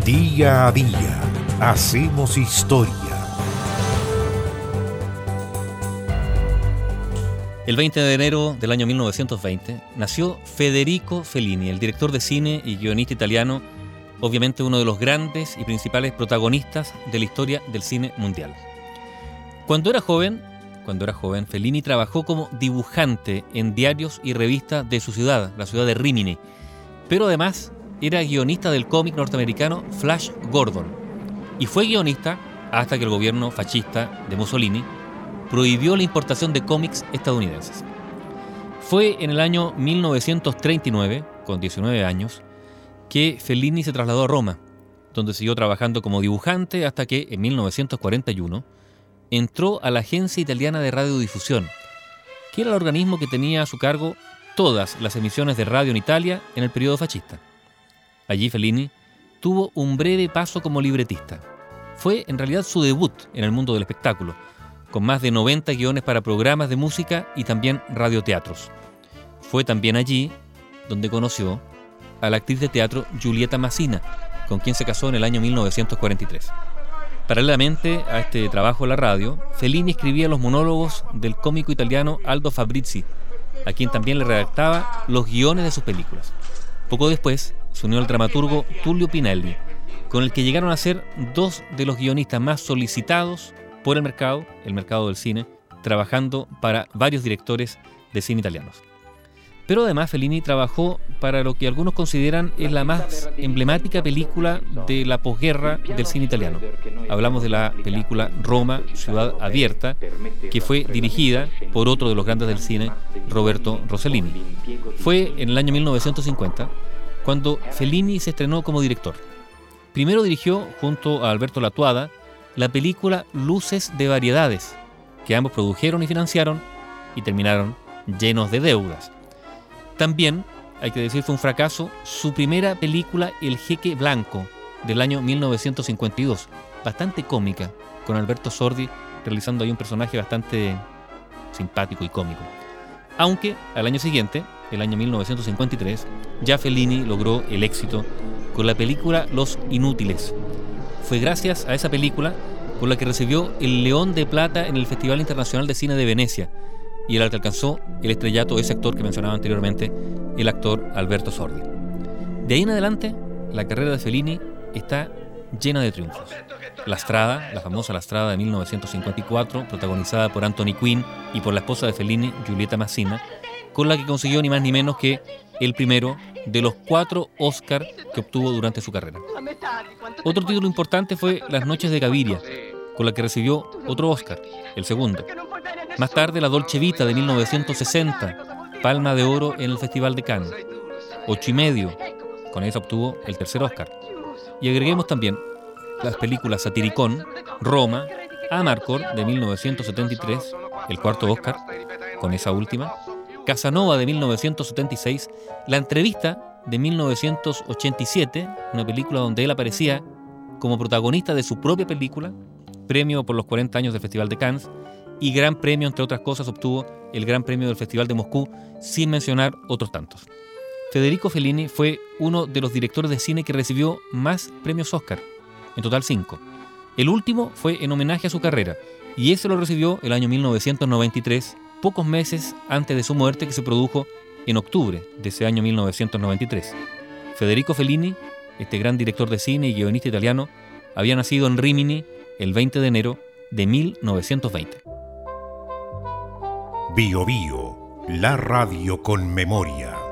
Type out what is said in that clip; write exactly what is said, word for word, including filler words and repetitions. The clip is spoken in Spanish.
Día a día hacemos historia. El veinte de enero del año mil novecientos veinte nació Federico Fellini, el director de cine y guionista italiano, obviamente uno de los grandes y principales protagonistas de la historia del cine mundial. Cuando era joven, cuando era joven, Fellini trabajó como dibujante en diarios y revistas de su ciudad, la ciudad de Rímini, pero además era guionista del cómic norteamericano Flash Gordon, y fue guionista hasta que el gobierno fascista de Mussolini prohibió la importación de cómics estadounidenses. Fue en el año mil novecientos treinta y nueve, con diecinueve años, que Fellini se trasladó a Roma, donde siguió trabajando como dibujante hasta que, en mil novecientos cuarenta y uno, entró a la Agencia Italiana de Radiodifusión, que era el organismo que tenía a su cargo todas las emisiones de radio en Italia en el periodo fascista. Allí Fellini tuvo un breve paso como libretista. Fue en realidad su debut en el mundo del espectáculo, con más de noventa guiones para programas de música y también radioteatros. Fue también allí donde conoció a la actriz de teatro Giulietta Masina, con quien se casó en el año mil novecientos cuarenta y tres. Paralelamente a este trabajo en la radio, Fellini escribía los monólogos del cómico italiano Aldo Fabrizi, a quien también le redactaba los guiones de sus películas. Poco después se unió al dramaturgo Tullio Pinelli, con el que llegaron a ser dos de los guionistas más solicitados por el mercado, el mercado del cine, trabajando para varios directores de cine italianos. Pero además Fellini trabajó para lo que algunos consideran es la más emblemática película de la posguerra del cine italiano. Hablamos de la película Roma, Ciudad Abierta, que fue dirigida por otro de los grandes del cine, Roberto Rossellini. Fue en el año mil novecientos cincuenta cuando Fellini se estrenó como director. Primero dirigió, junto a Alberto Lattuada, la película Luces de Variedades, que ambos produjeron y financiaron y terminaron llenos de deudas. También, hay que decir, fue un fracaso su primera película El Jeque Blanco, del año mil novecientos cincuenta y dos, bastante cómica, con Alberto Sordi realizando ahí un personaje bastante simpático y cómico. Aunque al año siguiente, el año mil novecientos cincuenta y tres, ya Fellini logró el éxito con la película Los Inútiles. Fue gracias a esa película por la que recibió el León de Plata en el Festival Internacional de Cine de Venecia, y el que alcanzó el estrellato de ese actor que mencionaba anteriormente, el actor Alberto Sordi. De ahí en adelante, la carrera de Fellini está llena de triunfos. La Strada, la famosa La Strada de mil novecientos cincuenta y cuatro, protagonizada por Anthony Quinn y por la esposa de Fellini, Giulietta Masina, con la que consiguió ni más ni menos que el primero de los cuatro Oscar que obtuvo durante su carrera. Otro título importante fue Las Noches de Gaviria, con la que recibió otro Oscar, el segundo. Más tarde, La Dolce Vita de mil novecientos sesenta, Palma de Oro en el Festival de Cannes. Ocho y medio, con esa obtuvo el tercer Oscar. Y agreguemos también las películas Satiricón, Roma, Amarcord de mil novecientos setenta y tres, el cuarto Oscar, con esa última, Casanova de mil novecientos setenta y seis, La Entrevista de mil novecientos ochenta y siete, una película donde él aparecía como protagonista de su propia película, premio por los cuarenta años del Festival de Cannes, y gran premio, entre otras cosas, obtuvo el Gran Premio del Festival de Moscú, sin mencionar otros tantos. Federico Fellini fue uno de los directores de cine que recibió más premios Oscar, en total cinco. El último fue en homenaje a su carrera, y ese lo recibió el año mil novecientos noventa y tres, pocos meses antes de su muerte, que se produjo en octubre de ese año mil novecientos noventa y tres. Federico Fellini, este gran director de cine y guionista italiano, había nacido en Rímini el veinte de enero de mil novecientos veinte. Bio Bio, la radio con memoria.